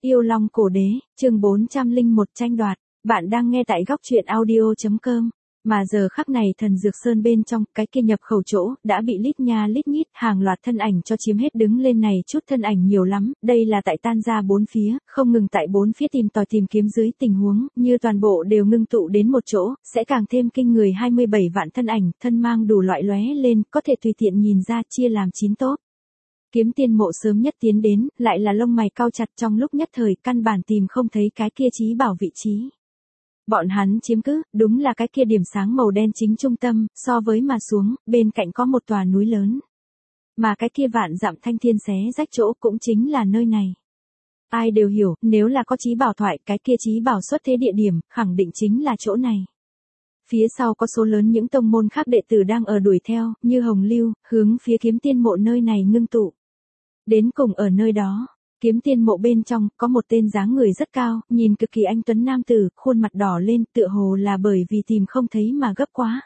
Yêu Long Cổ Đế, chương 401 tranh đoạt. Bạn đang nghe tại góc truyện audio.com. Mà giờ khắc này Thần Dược Sơn bên trong, cái kia nhập khẩu chỗ, đã bị lít nha lít nhít, hàng loạt thân ảnh cho chiếm hết đứng lên này chút thân ảnh nhiều lắm, đây là tại tan ra bốn phía, không ngừng tại bốn phía tìm tòi tìm kiếm dưới tình huống, như toàn bộ đều ngưng tụ đến một chỗ, sẽ càng thêm kinh người 27 vạn thân ảnh, thân mang đủ loại lóe lên, có thể tùy tiện nhìn ra chia làm 9 tốp. Kiếm Tiên Mộ sớm nhất tiến đến, lại là lông mày cau chặt trong lúc nhất thời căn bản tìm không thấy cái kia chí bảo vị trí. Bọn hắn chiếm cứ, đúng là cái kia điểm sáng màu đen chính trung tâm, so với mà xuống, bên cạnh có một tòa núi lớn. Mà cái kia vạn dặm thanh thiên xé rách chỗ cũng chính là nơi này. Ai đều hiểu, nếu là có chí bảo thoại, cái kia chí bảo xuất thế địa điểm, khẳng định chính là chỗ này. Phía sau có số lớn những tông môn khác đệ tử đang ở đuổi theo, như Hồng Lưu, hướng phía Kiếm Tiên Mộ nơi này ngưng tụ. Đến cùng ở nơi đó, Kiếm Tiên Mộ bên trong, có một tên dáng người rất cao, nhìn cực kỳ anh tuấn nam tử, khuôn mặt đỏ lên, tựa hồ là bởi vì tìm không thấy mà gấp quá.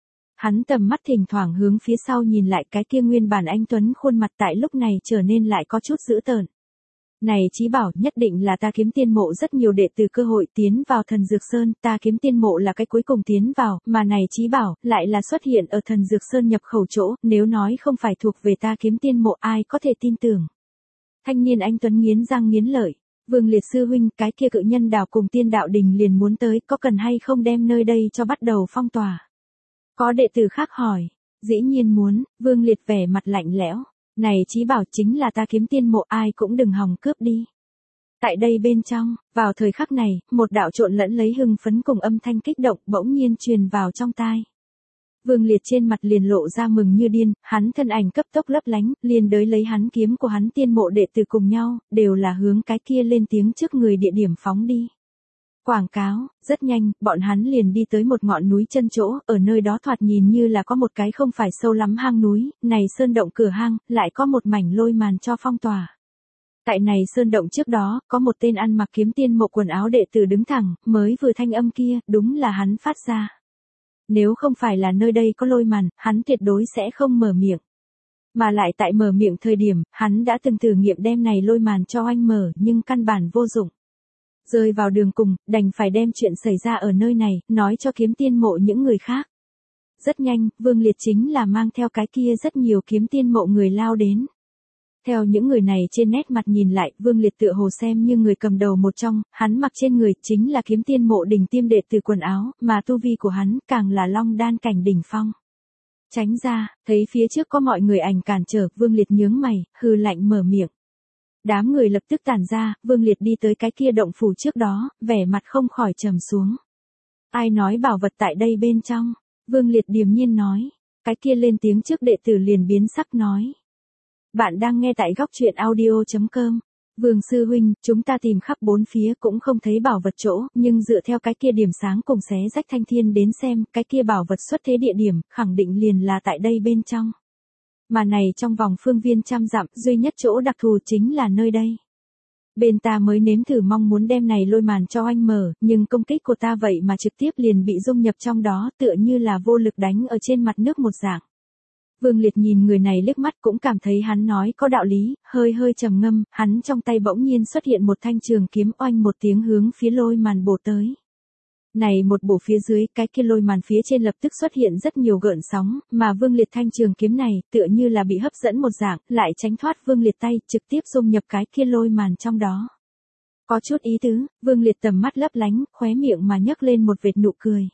Hắn tầm mắt thỉnh thoảng hướng phía sau nhìn lại cái kia nguyên bản anh tuấn khuôn mặt tại lúc này trở nên lại có chút dữ tợn. Này chí bảo nhất định là ta Kiếm Tiên Mộ rất nhiều đệ tử cơ hội tiến vào Thần Dược Sơn, ta Kiếm Tiên Mộ là cái cuối cùng tiến vào, mà này chí bảo lại là xuất hiện ở Thần Dược Sơn nhập khẩu chỗ, nếu nói không phải thuộc về ta Kiếm Tiên Mộ ai có thể tin tưởng. Thanh niên anh tuấn nghiến răng nghiến lợi, Vương Liệt sư huynh, cái kia cự nhân đảo cùng Tiên Đạo Đình liền muốn tới, có cần hay không đem nơi đây cho bắt đầu phong tỏa? Có đệ tử khác hỏi, dĩ nhiên muốn, Vương Liệt vẻ mặt lạnh lẽo. Này chí bảo chính là ta Kiếm Tiên Mộ, ai cũng đừng hòng cướp đi. Tại đây bên trong, vào thời khắc này, một đạo trộn lẫn lấy hưng phấn cùng âm thanh kích động bỗng nhiên truyền vào trong tai. Vương Liệt trên mặt liền lộ ra mừng như điên, hắn thân ảnh cấp tốc lấp lánh, liền đới lấy hắn kiếm của hắn Tiên Mộ đệ tử cùng nhau, đều là hướng cái kia lên tiếng trước người địa điểm phóng đi. Quảng cáo, rất nhanh, bọn hắn liền đi tới một ngọn núi chân chỗ, ở nơi đó thoạt nhìn như là có một cái không phải sâu lắm hang núi, này sơn động cửa hang, lại có một mảnh lôi màn cho phong tỏa. Tại này sơn động trước đó, có một tên ăn mặc Kiếm Tiên Mộ quần áo đệ tử đứng thẳng, mới vừa thanh âm kia, đúng là hắn phát ra. Nếu không phải là nơi đây có lôi màn, hắn tuyệt đối sẽ không mở miệng. Mà lại tại mở miệng thời điểm, hắn đã từng thử nghiệm đem này lôi màn cho anh mở, nhưng căn bản vô dụng. Rơi vào đường cùng, đành phải đem chuyện xảy ra ở nơi này, nói cho Kiếm Tiên Mộ những người khác. Rất nhanh, Vương Liệt chính là mang theo cái kia rất nhiều Kiếm Tiên Mộ người lao đến. Theo những người này trên nét mặt nhìn lại, Vương Liệt tựa hồ xem như người cầm đầu một trong, hắn mặc trên người chính là Kiếm Tiên Mộ đỉnh tiêm đệ tử quần áo, mà tu vi của hắn càng là Long Đan cảnh đỉnh phong. Tránh ra, thấy phía trước có mọi người ảnh cản trở, Vương Liệt nhướng mày, hừ lạnh mở miệng. Đám người lập tức tản ra, Vương Liệt đi tới cái kia động phủ trước đó, vẻ mặt không khỏi trầm xuống. Ai nói bảo vật tại đây bên trong? Vương Liệt điềm nhiên nói. Cái kia lên tiếng trước đệ tử liền biến sắc nói. Bạn đang nghe tại góc truyện audio.com. Vương sư huynh, chúng ta tìm khắp bốn phía cũng không thấy bảo vật chỗ, nhưng dựa theo cái kia điểm sáng cùng xé rách thanh thiên đến xem, cái kia bảo vật xuất thế địa điểm, khẳng định liền là tại đây bên trong. Mà này trong vòng phương viên trăm dặm, duy nhất chỗ đặc thù chính là nơi đây. Bên ta mới nếm thử mong muốn đem này lôi màn cho anh mở, nhưng công kích của ta vậy mà trực tiếp liền bị dung nhập trong đó, tựa như là vô lực đánh ở trên mặt nước một dạng. Vương Liệt nhìn người này liếc mắt cũng cảm thấy hắn nói có đạo lý, hơi hơi trầm ngâm, hắn trong tay bỗng nhiên xuất hiện một thanh trường kiếm oanh một tiếng hướng phía lôi màn bổ tới. Này một bổ phía dưới, cái kia lôi màn phía trên lập tức xuất hiện rất nhiều gợn sóng, mà Vương Liệt thanh trường kiếm này, tựa như là bị hấp dẫn một dạng, lại tránh thoát Vương Liệt tay, trực tiếp dung nhập cái kia lôi màn trong đó. Có chút ý tứ, Vương Liệt tầm mắt lấp lánh, khóe miệng mà nhấc lên một vệt nụ cười.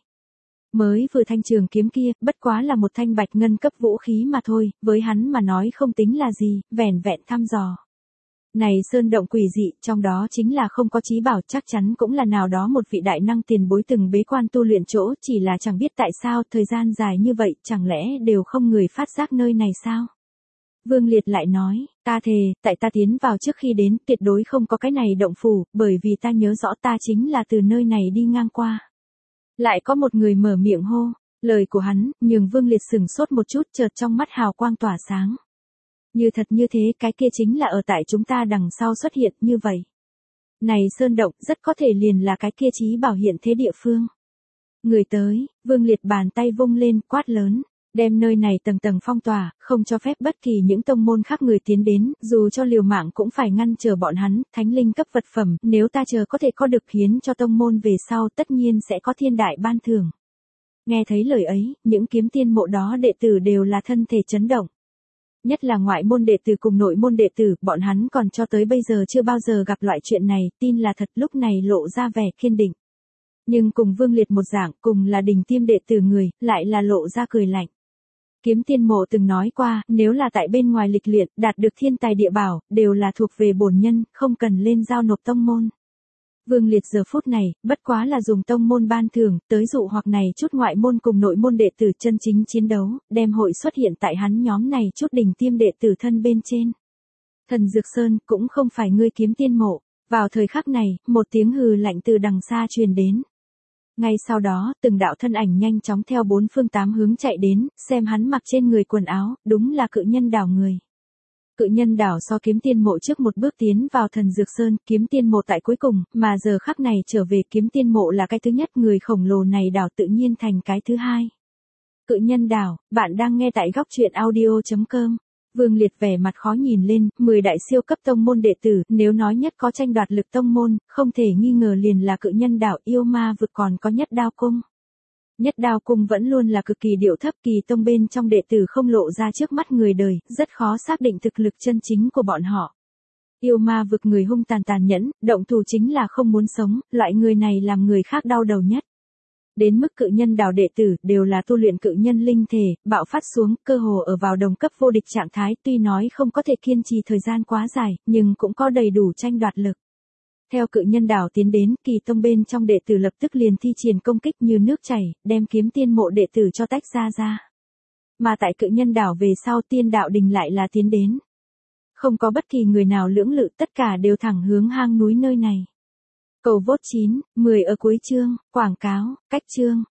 Mới vừa thanh trường kiếm kia, bất quá là một thanh bạch ngân cấp vũ khí mà thôi, với hắn mà nói không tính là gì, vẻn vẹn thăm dò. Này sơn động quỷ dị, trong đó chính là không có chí bảo, chắc chắn cũng là nào đó một vị đại năng tiền bối từng bế quan tu luyện chỗ, chỉ là chẳng biết tại sao thời gian dài như vậy, chẳng lẽ đều không người phát giác nơi này sao? Vương Liệt lại nói, ta thề, tại ta tiến vào trước khi đến, tuyệt đối không có cái này động phủ, bởi vì ta nhớ rõ ta chính là từ nơi này đi ngang qua. Lại có một người mở miệng hô, lời của hắn, nhường Vương Liệt sửng sốt một chút, chợt trong mắt hào quang tỏa sáng. Như thật như thế, cái kia chính là ở tại chúng ta đằng sau xuất hiện như vậy. Này sơn động, rất có thể liền là cái kia chí bảo hiện thế địa phương. Người tới, Vương Liệt bàn tay vung lên, quát lớn. Đem nơi này tầng tầng phong tỏa, không cho phép bất kỳ những tông môn khác người tiến đến, dù cho liều mạng cũng phải ngăn trở bọn hắn, thánh linh cấp vật phẩm, nếu ta chờ có thể có được hiến cho tông môn về sau tất nhiên sẽ có thiên đại ban thưởng. Nghe thấy lời ấy, những kiếm tiên mộ đó đệ tử đều là thân thể chấn động. Nhất là ngoại môn đệ tử cùng nội môn đệ tử, bọn hắn còn cho tới bây giờ chưa bao giờ gặp loại chuyện này, tin là thật lúc này lộ ra vẻ kiên định. Nhưng cùng Vương Liệt một dạng, cùng là đình tiêm đệ tử người, lại là lộ ra cười lạnh. Kiếm tiên mộ từng nói qua, nếu là tại bên ngoài lịch luyện, đạt được thiên tài địa bảo, đều là thuộc về bổn nhân, không cần lên giao nộp tông môn. Vương Liệt giờ phút này, bất quá là dùng tông môn ban thưởng, tới dụ hoặc này chút ngoại môn cùng nội môn đệ tử chân chính chiến đấu, đem hội xuất hiện tại hắn nhóm này chút đỉnh tiêm đệ tử thân bên trên. Thần Dược Sơn, cũng không phải ngươi kiếm tiên mộ. Vào thời khắc này, một tiếng hừ lạnh từ đằng xa truyền đến. Ngay sau đó, từng đạo thân ảnh nhanh chóng theo bốn phương tám hướng chạy đến, xem hắn mặc trên người quần áo, đúng là cự nhân đảo người. Cự nhân đảo so kiếm tiên mộ trước một bước tiến vào thần dược sơn, kiếm tiên mộ tại cuối cùng, mà giờ khắc này trở về kiếm tiên mộ là cái thứ nhất, người khổng lồ này đảo tự nhiên thành cái thứ hai. Cự nhân đảo, bạn đang nghe tại góc truyện audio.com. Vương Liệt vẻ mặt khó nhìn lên, 10 đại siêu cấp tông môn đệ tử, nếu nói nhất có tranh đoạt lực tông môn, không thể nghi ngờ liền là cự nhân đảo yêu ma vực, còn có nhất đao cung. Nhất đao cung vẫn luôn là cực kỳ điệu thấp, kỳ tông bên trong đệ tử không lộ ra trước mắt người đời, rất khó xác định thực lực chân chính của bọn họ. Yêu ma vực người hung tàn tàn nhẫn, động thủ chính là không muốn sống, loại người này làm người khác đau đầu nhất. Đến mức cự nhân đảo đệ tử đều là tu luyện cự nhân linh thể, bạo phát xuống, cơ hồ ở vào đồng cấp vô địch trạng thái, tuy nói không có thể kiên trì thời gian quá dài, nhưng cũng có đầy đủ tranh đoạt lực. Theo cự nhân đảo tiến đến, kỳ tông bên trong đệ tử lập tức liền thi triển công kích như nước chảy, đem kiếm tiên mộ đệ tử cho tách ra. Mà tại cự nhân đảo về sau, tiên đạo đình lại là tiến đến. Không có bất kỳ người nào lưỡng lự, tất cả đều thẳng hướng hang núi nơi này. Cầu vote 9, 10 ở cuối chương, quảng cáo, cách chương.